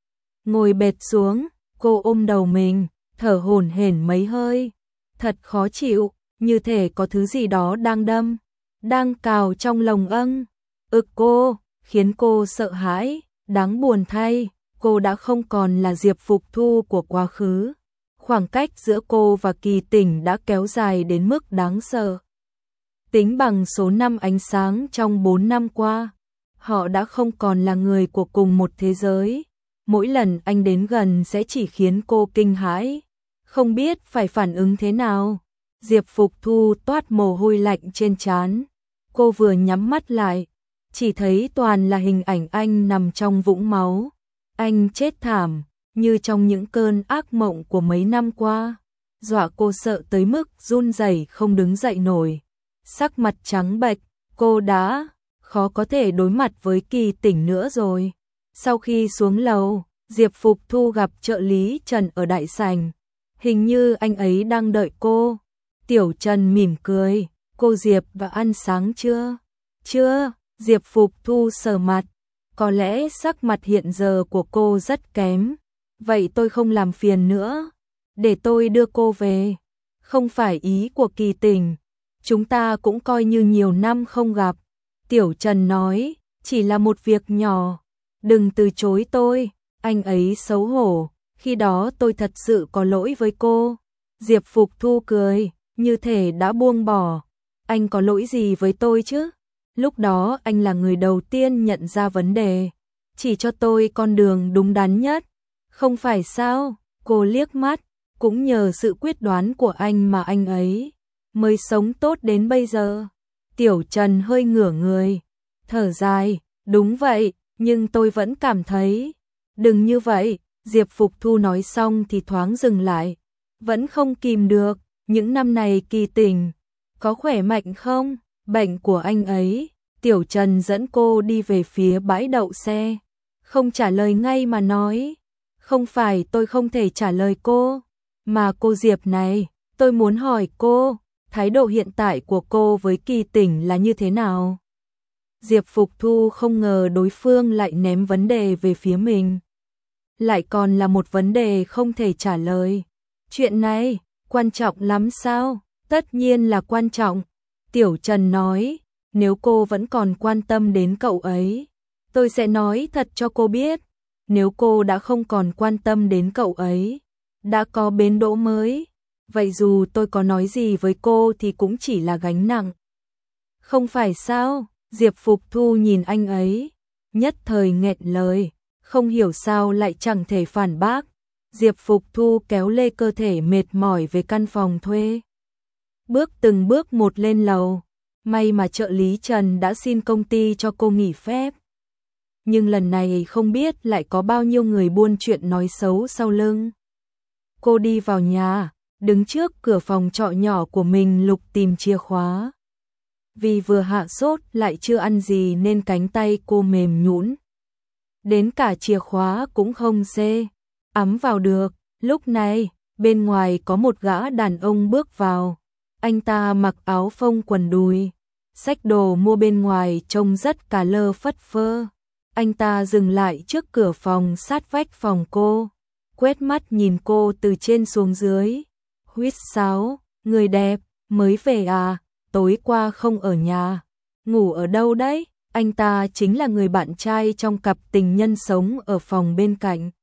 Ngồi bệt xuống, cô ôm đầu mình, thở hổn hển mấy hơi. Thật khó chịu, như thể có thứ gì đó đang đâm, đang cào trong lồng âng. Ực cô, khiến cô sợ hãi, đáng buồn thay. cô đã không còn là Diệp Phục Thu của quá khứ. Khoảng cách giữa cô và Kỳ Tỉnh đã kéo dài đến mức đáng sợ. Tính bằng số năm ánh sáng trong 4 năm qua, họ đã không còn là người của cùng một thế giới. Mỗi lần anh đến gần sẽ chỉ khiến cô kinh hãi, không biết phải phản ứng thế nào. Diệp Phục Thu toát mồ hôi lạnh trên trán. Cô vừa nhắm mắt lại, chỉ thấy toàn là hình ảnh anh nằm trong vũng máu. Anh chết thảm, như trong những cơn ác mộng của mấy năm qua. Dọa cô sợ tới mức run rẩy không đứng dậy nổi. Sắc mặt trắng bệch, cô đã khó có thể đối mặt với Kỳ Tỉnh nữa rồi. Sau khi xuống lầu, Diệp Phục Thu gặp trợ lý Trần ở đại sảnh. Hình như anh ấy đang đợi cô. Tiểu Trần mỉm cười, cô Diệp đã ăn sáng chưa? Chưa, Diệp Phục Thu sờ mặt. Có lẽ sắc mặt hiện giờ của cô rất kém. Vậy tôi không làm phiền nữa. Để tôi đưa cô về. Không phải ý của Kỳ Tỉnh. Chúng ta cũng coi như nhiều năm không gặp. Tiểu Trần nói, chỉ là một việc nhỏ. Đừng từ chối tôi. Anh ấy xấu hổ. Khi đó tôi thật sự có lỗi với cô. Diệp Phục Thu cười, như thể đã buông bỏ. Anh có lỗi gì với tôi chứ? Lúc đó anh là người đầu tiên nhận ra vấn đề. Chỉ cho tôi con đường đúng đắn nhất. Không phải sao? Cô liếc mắt. Cũng nhờ sự quyết đoán của anh mà anh ấy mới sống tốt đến bây giờ. Tiểu Trần hơi ngửa người, thở dài, đúng vậy, nhưng tôi vẫn cảm thấy. Đừng như vậy, Diệp Phục Thu nói xong thì thoáng dừng lại. Vẫn không kìm được, những năm này Kỳ Tỉnh có khỏe mạnh không? Bệnh của anh ấy. Tiểu Trần dẫn cô đi về phía bãi đậu xe. Không trả lời ngay mà nói. Không phải tôi không thể trả lời cô, mà cô Diệp này, tôi muốn hỏi cô, thái độ hiện tại của cô với Kỳ Tỉnh là như thế nào? Diệp Phục Thu không ngờ đối phương lại ném vấn đề về phía mình. Lại còn là một vấn đề không thể trả lời. Chuyện này, quan trọng lắm sao? Tất nhiên là quan trọng. Tiểu Trần nói, nếu cô vẫn còn quan tâm đến cậu ấy, tôi sẽ nói thật cho cô biết. Nếu cô đã không còn quan tâm đến cậu ấy, đã có bến đỗ mới, vậy dù tôi có nói gì với cô thì cũng chỉ là gánh nặng. Không phải sao? Diệp Phục Thu nhìn anh ấy, nhất thời nghẹn lời, không hiểu sao lại chẳng thể phản bác. Diệp Phục Thu kéo lê cơ thể mệt mỏi về căn phòng thuê. Bước từng bước một lên lầu, may mà trợ lý Trần đã xin công ty cho cô nghỉ phép. Nhưng lần này không biết lại có bao nhiêu người buôn chuyện nói xấu sau lưng. Cô đi vào nhà, đứng trước cửa phòng trọ nhỏ của mình lục tìm chìa khóa. Vì vừa hạ sốt lại chưa ăn gì nên cánh tay cô mềm nhũn. Đến cả chìa khóa cũng không ắm vào được. Lúc này, bên ngoài có một gã đàn ông bước vào. Anh ta mặc áo phông quần đùi, xách đồ mua bên ngoài trông rất cà lơ phất phơ. Anh ta dừng lại trước cửa phòng sát vách phòng cô, quét mắt nhìn cô từ trên xuống dưới. Huýt sáo, người đẹp, mới về à, tối qua không ở nhà, ngủ ở đâu đấy? Anh ta chính là người bạn trai trong cặp tình nhân sống ở phòng bên cạnh.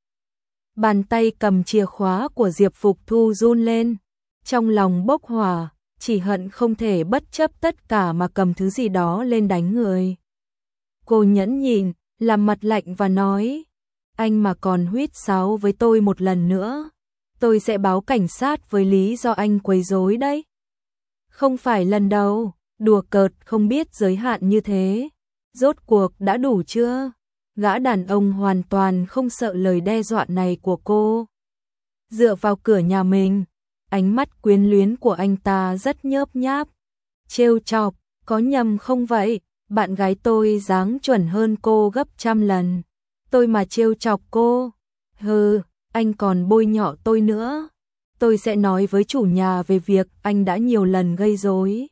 Bàn tay cầm chìa khóa của Diệp Phục Thu run lên, trong lòng bốc hỏa, chỉ hận không thể bất chấp tất cả mà cầm thứ gì đó lên đánh người. Cô nhẫn nhịn, làm mặt lạnh và nói, anh mà còn huýt sáo với tôi một lần nữa, tôi sẽ báo cảnh sát với lý do anh quấy rối đấy. Không phải lần đầu, đùa cợt không biết giới hạn như thế. Rốt cuộc đã đủ chưa? Gã đàn ông hoàn toàn không sợ lời đe dọa này của cô. Dựa vào cửa nhà mình, ánh mắt quyến luyến của anh ta rất nhớp nháp. Trêu chọc, có nhầm không vậy? Bạn gái tôi dáng chuẩn hơn cô gấp trăm lần. Tôi mà trêu chọc cô, hừ, anh còn bôi nhọ tôi nữa. Tôi sẽ nói với chủ nhà về việc anh đã nhiều lần gây rối.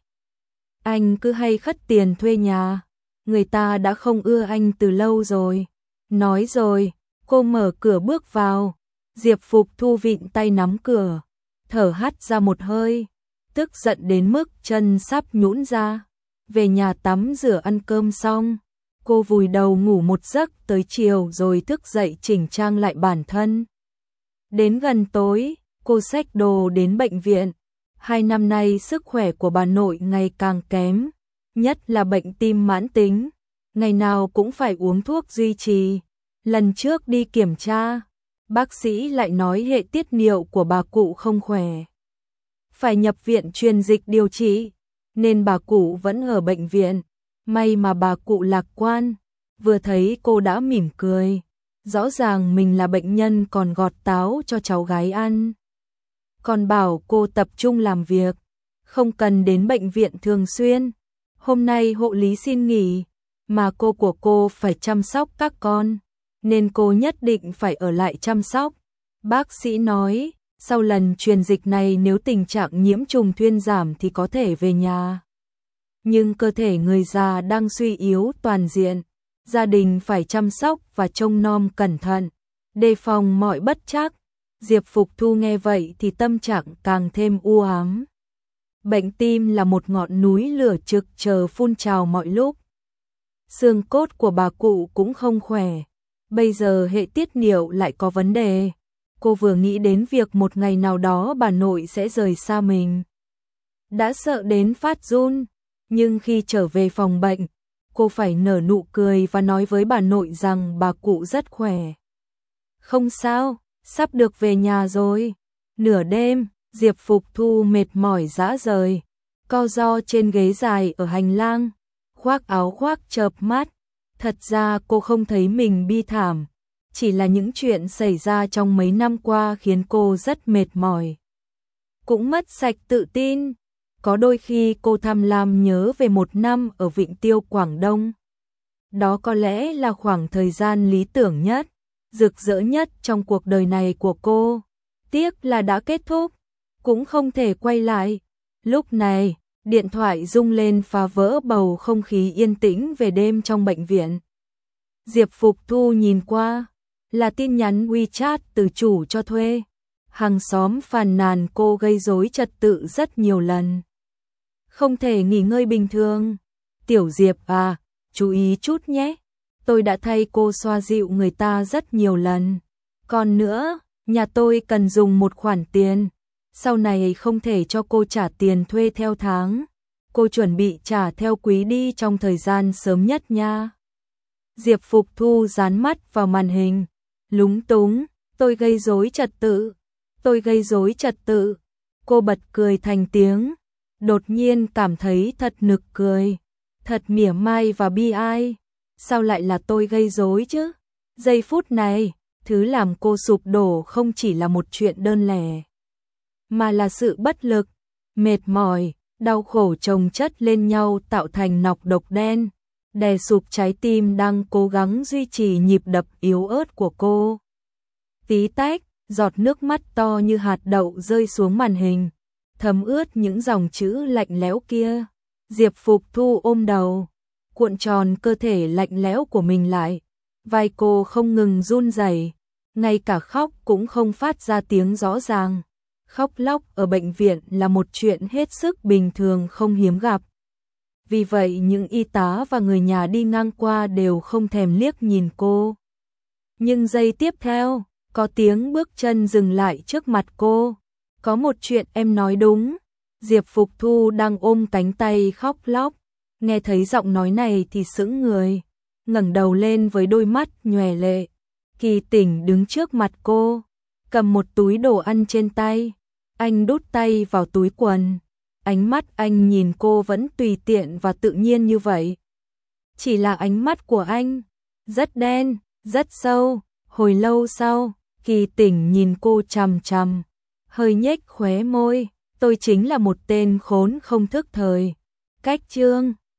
Anh cứ hay khất tiền thuê nhà, người ta đã không ưa anh từ lâu rồi. Nói rồi, cô mở cửa bước vào. Diệp Phục Thu vịn tay nắm cửa, thở hắt ra một hơi, tức giận đến mức chân sắp nhũn ra. Về nhà tắm rửa ăn cơm xong, Cô vùi đầu ngủ một giấc tới chiều rồi thức dậy chỉnh trang lại bản thân. Đến gần tối, cô xách đồ đến bệnh viện. 2 năm nay sức khỏe của bà nội ngày càng kém, nhất là bệnh tim mãn tính, ngày nào cũng phải uống thuốc duy trì. Lần trước đi kiểm tra, bác sĩ lại nói hệ tiết niệu của bà cụ không khỏe, phải nhập viện truyền dịch điều trị, nên bà cụ vẫn ở bệnh viện. May mà bà cụ lạc quan, vừa thấy cô đã mỉm cười, rõ ràng mình là bệnh nhân còn gọt táo cho cháu gái ăn. Còn bảo cô tập trung làm việc, không cần đến bệnh viện thường xuyên. Hôm nay hộ lý xin nghỉ, mà cô của cô phải chăm sóc các con, nên cô nhất định phải ở lại chăm sóc. Bác sĩ nói, sau lần truyền dịch này nếu tình trạng nhiễm trùng thuyên giảm thì có thể về nhà. Nhưng cơ thể người già đang suy yếu toàn diện, gia đình phải chăm sóc và trông nom cẩn thận, đề phòng mọi bất trắc. Diệp Phục Thu nghe vậy thì tâm trạng càng thêm u ám. Bệnh tim là một ngọn núi lửa trực chờ phun trào mọi lúc. Xương cốt của bà cụ cũng không khỏe, bây giờ hệ tiết niệu lại có vấn đề. Cô vừa nghĩ đến việc một ngày nào đó bà nội sẽ rời xa mình, đã sợ đến phát run. Nhưng khi trở về phòng bệnh, cô phải nở nụ cười và nói với bà nội rằng bà cụ rất khỏe. Không sao, sắp được về nhà rồi. Nửa đêm, Diệp Phục Thu mệt mỏi rã rời, co ro trên ghế dài ở hành lang, khoác áo khoác chợp mắt. Thật ra cô không thấy mình bi thảm, chỉ là những chuyện xảy ra trong mấy năm qua khiến cô rất mệt mỏi, cũng mất sạch tự tin. Có đôi khi cô tham lam nhớ về 1 năm ở Vịnh Tiêu Quảng Đông. Đó có lẽ là khoảng thời gian lý tưởng nhất, rực rỡ nhất trong cuộc đời này của cô. Tiếc là đã kết thúc, cũng không thể quay lại. Lúc này, điện thoại rung lên phá vỡ bầu không khí yên tĩnh về đêm trong bệnh viện. Diệp Phục Thu nhìn qua, là tin nhắn WeChat từ chủ cho thuê. Hàng xóm phàn nàn cô gây rối trật tự rất nhiều lần, không thể nghỉ ngơi bình thường. Tiểu Diệp à, chú ý chút nhé. Tôi đã thay cô xoa dịu người ta rất nhiều lần. Còn nữa, nhà tôi cần dùng một khoản tiền. Sau này không thể cho cô trả tiền thuê theo tháng. Cô chuẩn bị trả theo quý đi trong thời gian sớm nhất nha. Diệp Phục Thu dán mắt vào màn hình, lúng túng. Tôi gây rối trật tự. Tôi gây rối trật tự. Cô bật cười thành tiếng. Đột nhiên cảm thấy thật nực cười, thật mỉa mai và bi ai. Sao lại là tôi gây rối chứ? Giây phút này, thứ làm cô sụp đổ không chỉ là một chuyện đơn lẻ, mà là sự bất lực, mệt mỏi, đau khổ chồng chất lên nhau tạo thành nọc độc đen, đè sụp trái tim đang cố gắng duy trì nhịp đập yếu ớt của cô. Tí tách, giọt nước mắt to như hạt đậu rơi xuống màn hình, thấm ướt những dòng chữ lạnh lẽo kia. Diệp Phục Thu ôm đầu, cuộn tròn cơ thể lạnh lẽo của mình lại, vai cô không ngừng run rẩy, ngay cả khóc cũng không phát ra tiếng rõ ràng. Khóc lóc ở bệnh viện là một chuyện hết sức bình thường không hiếm gặp. Vì vậy những y tá và người nhà đi ngang qua đều không thèm liếc nhìn cô. Nhưng giây tiếp theo, có tiếng bước chân dừng lại trước mặt cô. Có một chuyện em nói đúng. Diệp Phục Thu đang ôm cánh tay khóc lóc, nghe thấy giọng nói này thì sững người, ngẩng đầu lên với đôi mắt nhòe lệ. Kỳ Tỉnh đứng trước mặt cô, cầm một túi đồ ăn trên tay. Anh đút tay vào túi quần, ánh mắt anh nhìn cô vẫn tùy tiện và tự nhiên như vậy. Chỉ là ánh mắt của anh rất đen, rất sâu. Hồi lâu sau, Kỳ Tỉnh nhìn cô chằm chằm, hơi nhếch khóe môi. Tôi chính là một tên khốn không thức thời. Cách chương